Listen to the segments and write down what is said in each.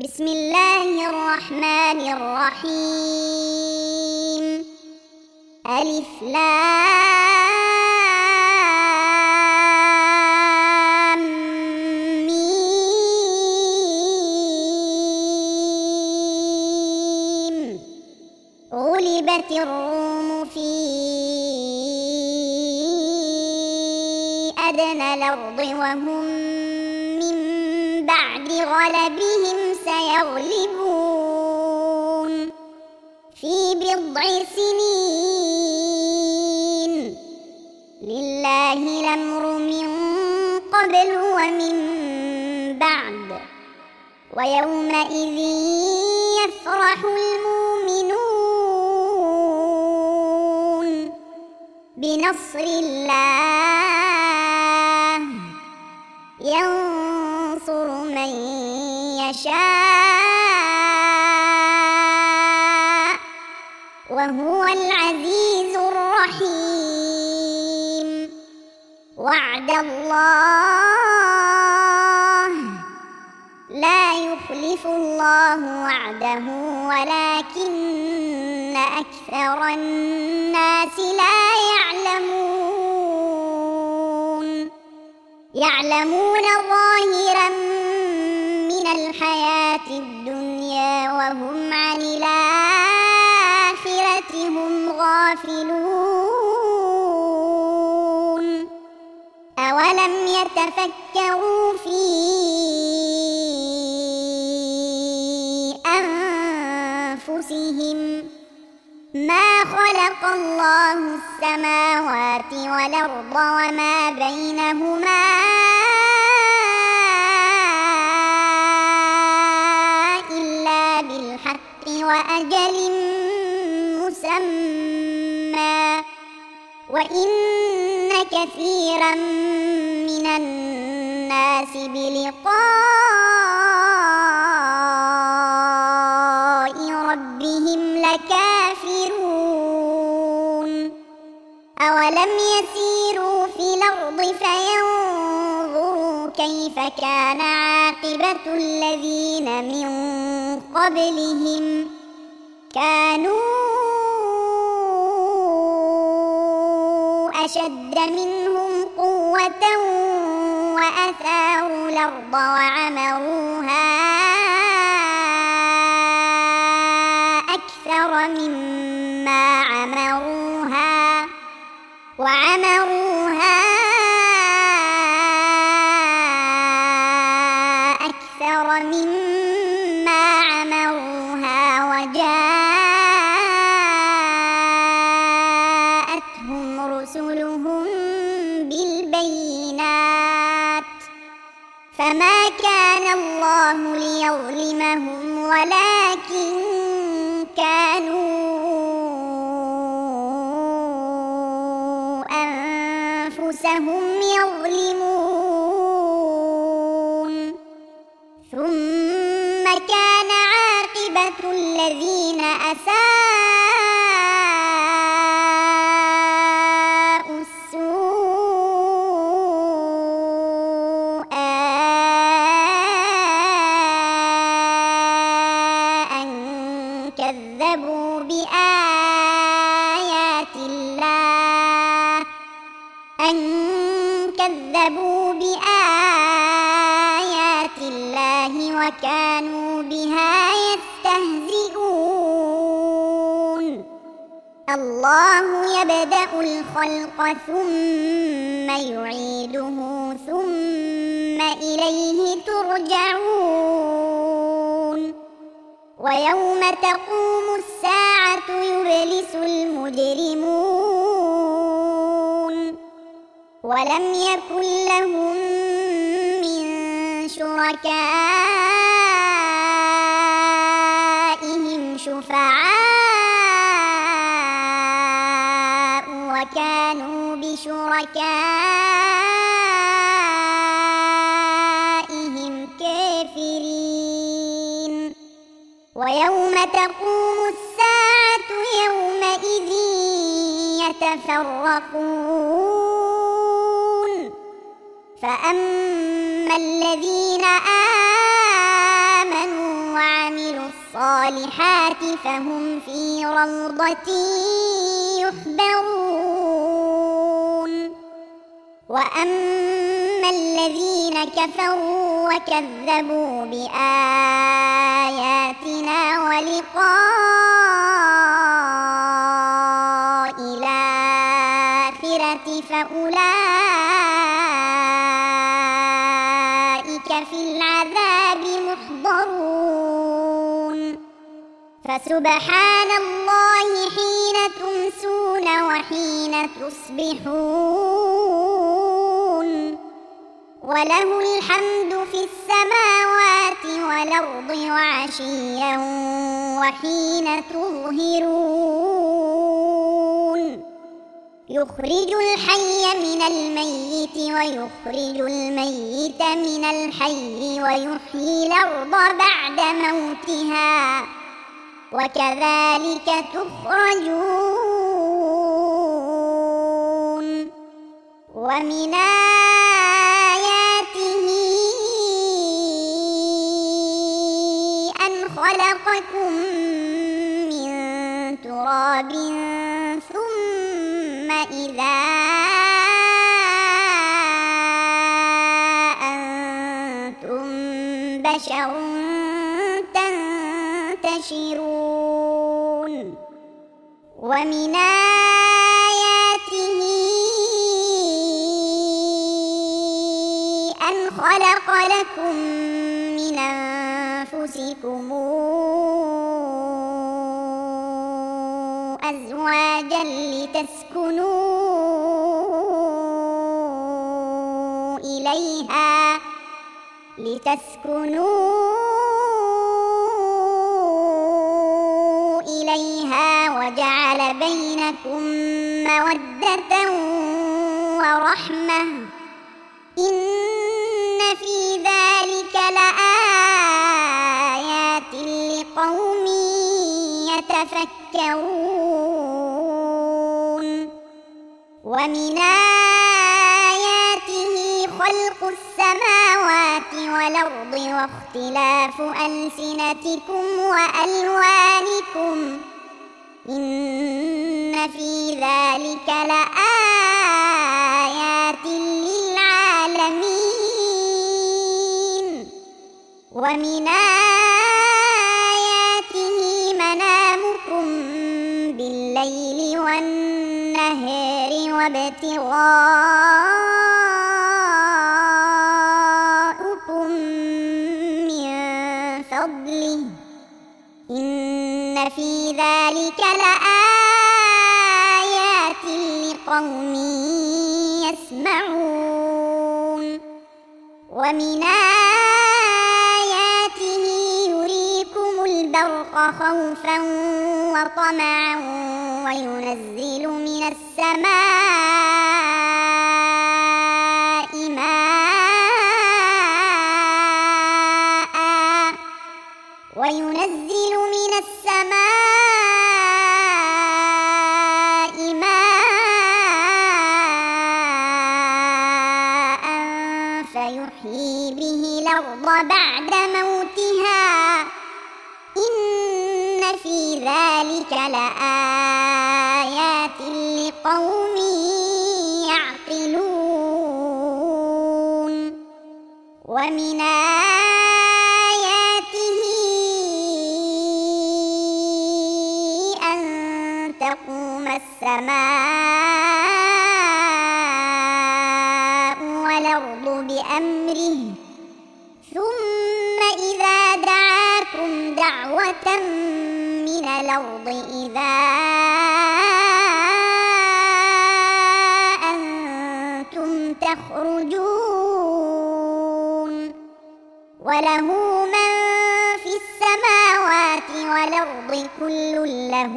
بسم الله الرحمن الرحيم. ألف لام ميم. غلبت الروم في أدنى الأرض وهم من بعد غلبهم سيغلبون في بضع سنين. لله الأمر من قبل ومن بعد ويومئذ يفرح المؤمنون بنصر الله ينصر من يشاء وهو العزيز الرحيم. وعد الله لا يخلف الله وعده ولكن أكثر الناس لا يعلمون ظاهرا من الحياة الدنيا وهم عن الآخرة هم غافلون. أولم يتفكروا في أنفسهم ما خلق الله السماوات والأرض وما بينهما إلا بالحق وأجل مسمى وإن كثيرا من الناس بلقاء ربهم لكافرون. أولم يسيروا في الأرض فينظروا كيف كان عاقبة الذين من قبلهم كانوا أشد منهم قوة وأثاروا الأرض وعمروها أكثر مما عمروها وجاءتهم رسلهم بالبينات فما كان الله ليظلمهم ولكن كانوا أنفسهم يظلمون. ثم كان عاقبة الذين أساءوا السوء أن كذبوا بآيات الله وكانوا بها يستهزئون. الله يبدأ الخلق ثم يعيده ثم إليه ترجعون. ويوم تقوم الساعة يبلس المجرمون ولم يكن لهم من شركائهم شفعاء وكانوا بشركائهم كافرين. ويوم تقوم الساعة يومئذ يتفرقون فأما الذين آمنوا الصالحات فهم في روضة يحبرون وأما الذين كفروا وكذبوا بآياتنا ولقاء الآخرة فأولئك في العذاب محضرون فسبحان الله حين تمسون وحين تصبحون وله الحمد في السماوات والأرض وعشيا وحين تظهرون يخرج الحي من الميت ويخرج الميت من الحي ويحيي الأرض بعد موتها وكذلك تخرجون ومن آياته أن خلقكم من تراب ثم إذا أنتم بشر تنتشرون ومن آياته أن خلق لكم من أنفسكم أزواجا لتسكنوا إليها وجعل بينكم مودة ورحمة إن في ذلك لآيات لقوم يتفكرون ومن آياته خلق السماوات والأرض واختلاف ألسنتكم وألوانكم إن في ذلك لآيات للعالمين ومن آياته منامكم بالليل والنهار وابتغاؤكم من فضله إن في ذلك لآيات لقوم يسمعون ومن آياته يريكم البرق خوفا وطمعا وينزل من السماء ماء فيحيي به الأرض بعد موتها إن في ذلك لآيات لقوم يعقلون ومن آياته أن تقوم السماء والأرض بأمره ثم إذا دعاكم دعوة من الأرض إذا أنتم تخرجون وله من في السماوات والأرض كل له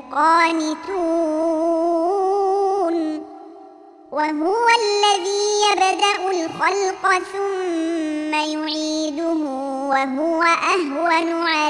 قانتون وهو الذي يبدأ الخلق ثم يعيده وهو أهون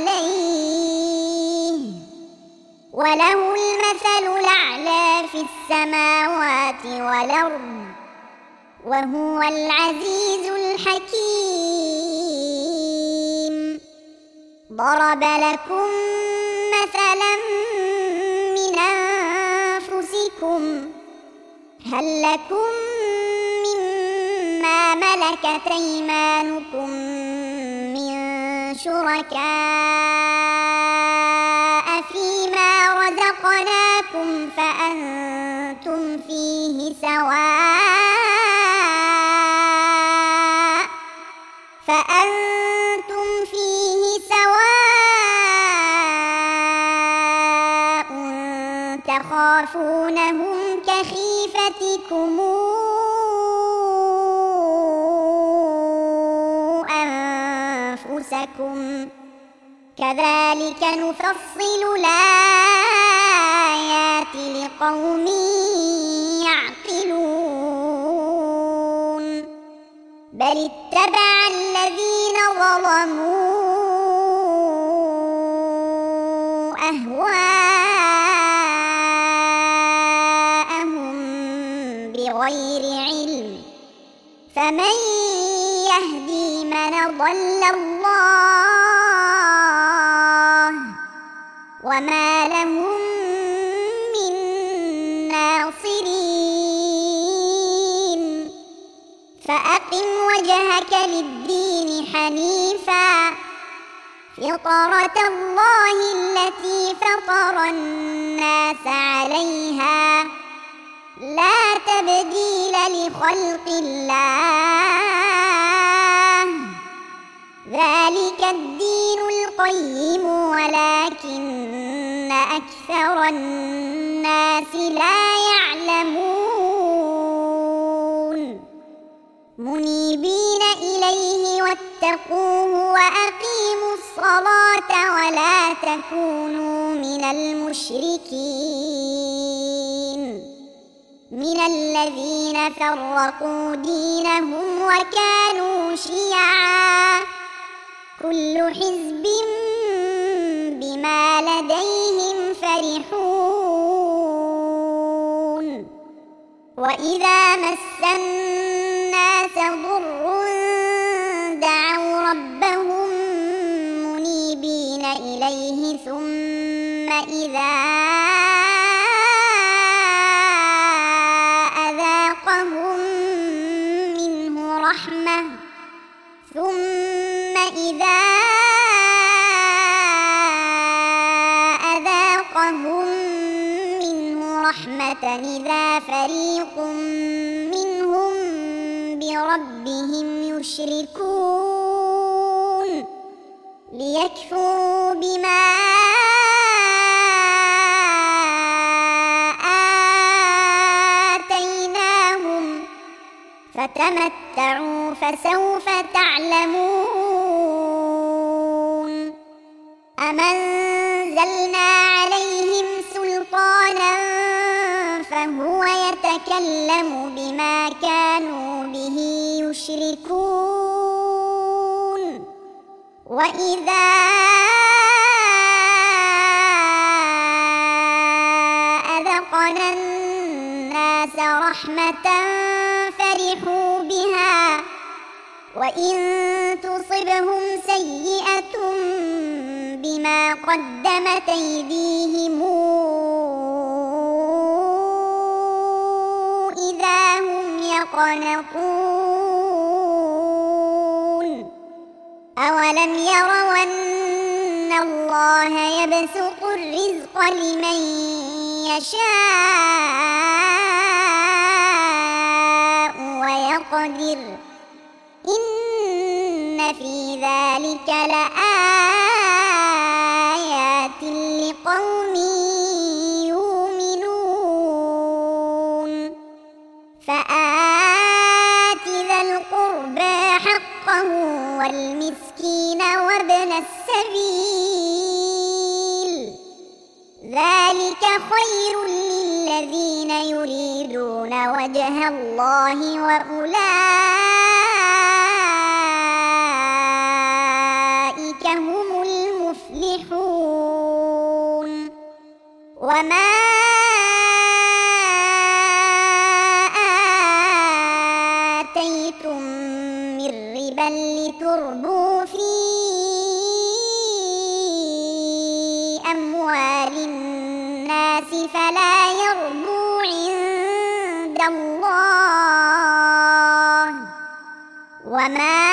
عليه وله المثل الأعلى في السماوات والأرض وهو العزيز الحكيم ضرب لكم مثلا من أنفسكم هل لكم مما ملكت أيمانكم من شركاء فيما رزقناكم فأنتم فيه سواء تخافونهم كخيفتكم أنفسكم كذلك نفصل الآيات لقوم يعقلون بل اتبع الذين ظلموا أهواءهم بغير علم فمن يهدي من ضل الله وما لهم من ناصرين فأقم وجهك للدين حنيفا فطرة الله التي فطر الناس عليها لا تبديل لخلق الله ذلك الدين القيم ولكن أكثر الناس لا يعلمون منيبين إليه واتقوه وأقيموا الصلاة ولا تكونوا من المشركين من الذين فرقوا دينهم وكانوا شيعا كل حزب بما لديهم فرحون وإذا مس الناس ضر دعوا ربهم منيبين إليه ثم إذا أذاقهم منه رحمة إذا فريق منهم بربهم يشركون ليكفروا بما آتيناهم فتمتعوا فسوف تعلمون أم أنزلنا عليهم سلطانا فهو يتكلم بما كانوا به يشركون وإذا أذقنا الناس رحمة فرحوا بها وإن تصبهم سيئة بما قدمت أيديهم إذا هم يقنطون أولم يروا أن الله يبسط الرزق لمن يشاء ويقدر إن في ذلك لآيات لقوم يؤمنون فآت ذا القربى حقه والمسكين وابن السبيل ذلك خير للذين يريدون وجه الله وأولئك هم المفلحون وما آتيتم من ربا لتربوا في للناس فلا يربو عند الله وما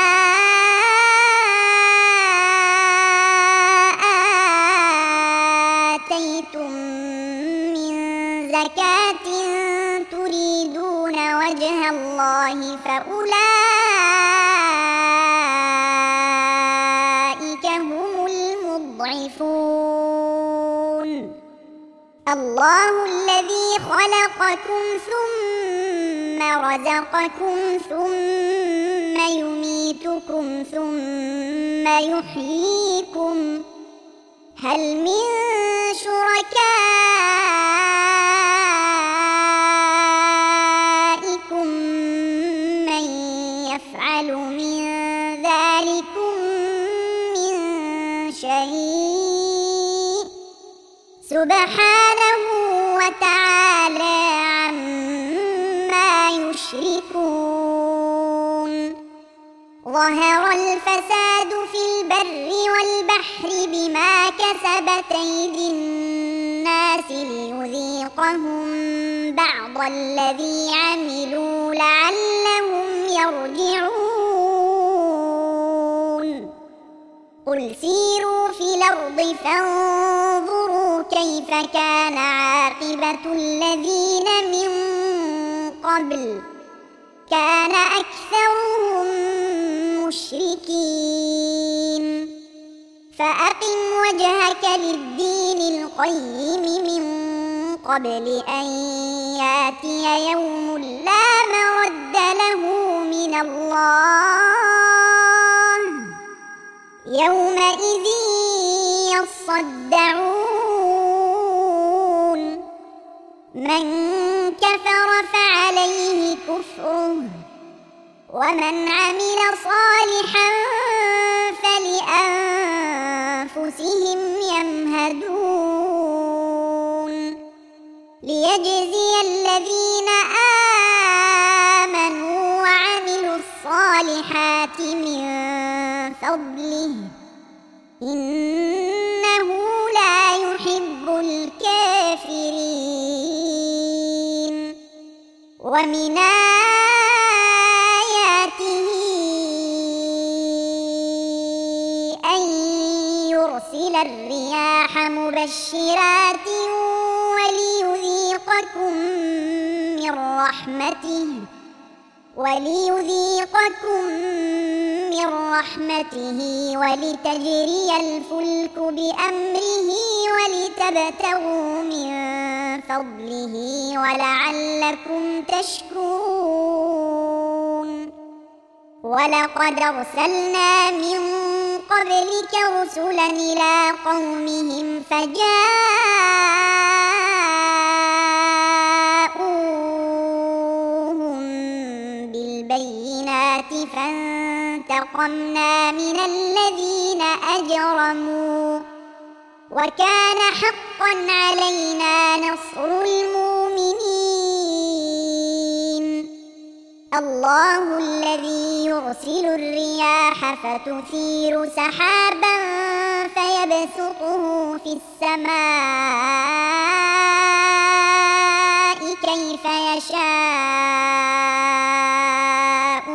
آتيتم من زكاة تريدون وجه الله فأولئك هم المضعفون. الله الذي خلقكم ثم رزقكم ثم يميتكم ثم يحييكم هل من شركائكم من يفعل من ذلكم من شيء سبحانه وتعالى عما يشركون. ظهر الفساد في البر والبحر بما كسبت أيدي الناس ليذيقهم بعض الذي عملوا لعلهم يرجعون. قل سيروا في الأرض فانظروا كيف كان عاقبة الذين من قبل كان أكثرهم مشركين. فأقم وجهك للدين القيم من قبل أن يأتي يوم لا مرد له من الله يومئذ يصدعون. من كفر فعليه كفره ومن عمل صالحا فلأنفسهم يمهدون. ليجزي الذين آمنوا وعملوا الصالحات من فضله إنه لا يحب الكافرين. ومن آياته أن يرسل الرياح مبشرات وليذيقكم من رحمته ولتجري الفلك بأمره ولتبتغوا من فضله ولعلكم تشكرون. ولقد أرسلنا من قبلك رسلا إلى قومهم فجاءوهم بالبينات فانتقمنا من الذين أجرموا وكان حقا علينا نصر المؤمنين. الله الذي يرسل الرياح فتثير سحابا فيبسطه في السماء كيف يشاء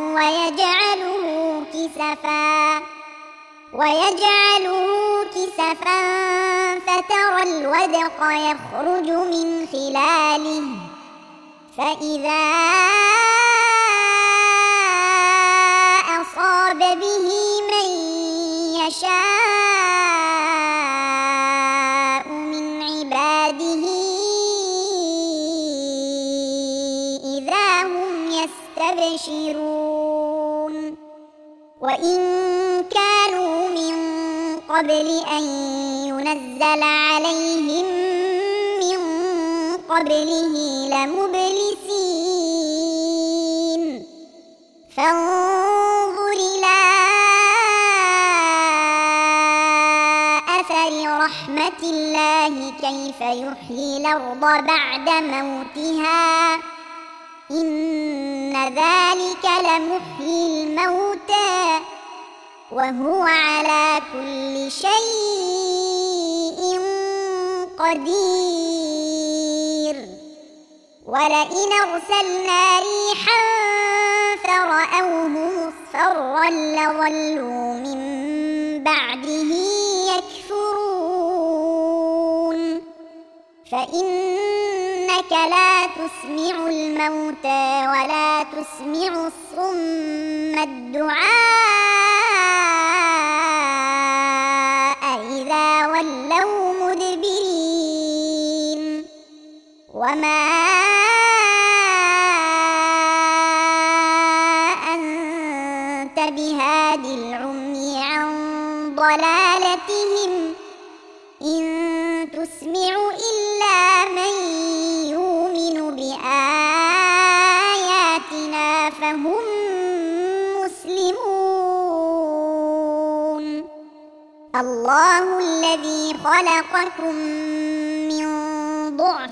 ويجعله كسفا فترى الودق يخرج من خلاله فإذا أصاب به من يشاء من عباده إذا هم يستبشرون. وإن كانوا من قبل أن ينزل عليهم من قبله لمبلسين. فانظر إلى أثر رحمة الله كيف يحيي الأرض بعد موتها إن ذلك لمحيي الموتى وهو على كل شيء قدير ولئن أرسلنا ريحا فرأوه مصفرا لظلوا من بعده يكفرون فإنك لا تسمع الموتى ولا تسمع الصم الدعاء إذا ولوا مدبرين وما أنت بهاد العمي عن ضلالتهم إن تسمع إلا من يؤمن بآياتنا فهم مسلمون الله الذي خلقكم من ضعف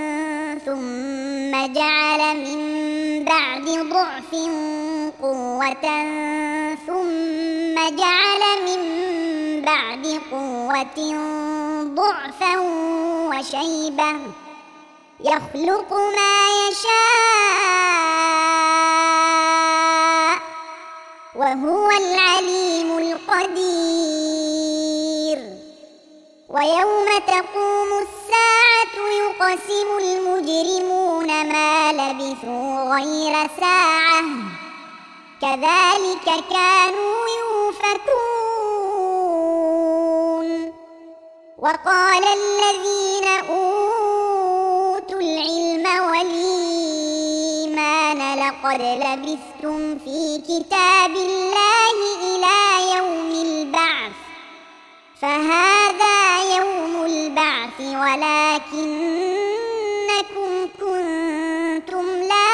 ثم جعل من بعد ضعف قوة ثم جعل من بعد قوة ضعفا وشيبة يخلق ما يشاء وهو العليم القدير ويوم تقوم الساعة يقسم المجرمون ما لبثوا غير ساعة كذلك كانوا يؤفكون وقال الذين أوتوا العلم والإيمان لقد لبثتم في كتاب الله إلى يوم البعث فهذا يوم البعث ولكنكم كنتم لا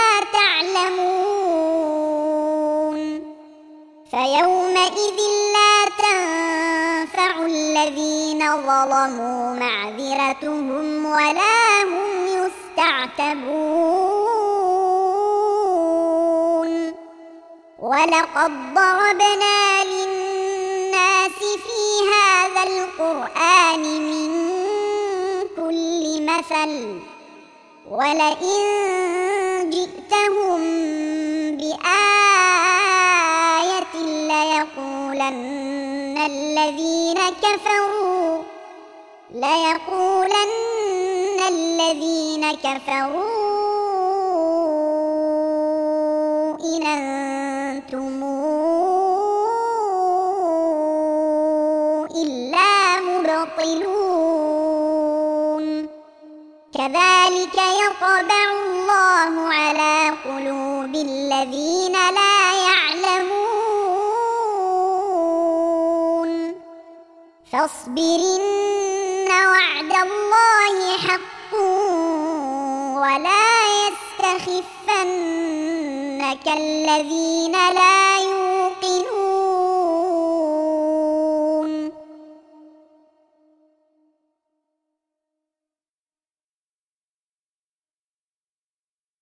تعلمون فيومئذ لا تنفع الذين ظلموا معذرتهم ولا هم يستعتبون ولقد ضربنا للناس في هذا القرآن من كل مثل ولئن جئتهم بآية ليقولن الذين كفروا إن أنتم إلا مبطلون كذلك يطبع الله على قلوب الذين لا يعلمون فاصبر إن وعد الله حق ولا يستخفنك الذين لا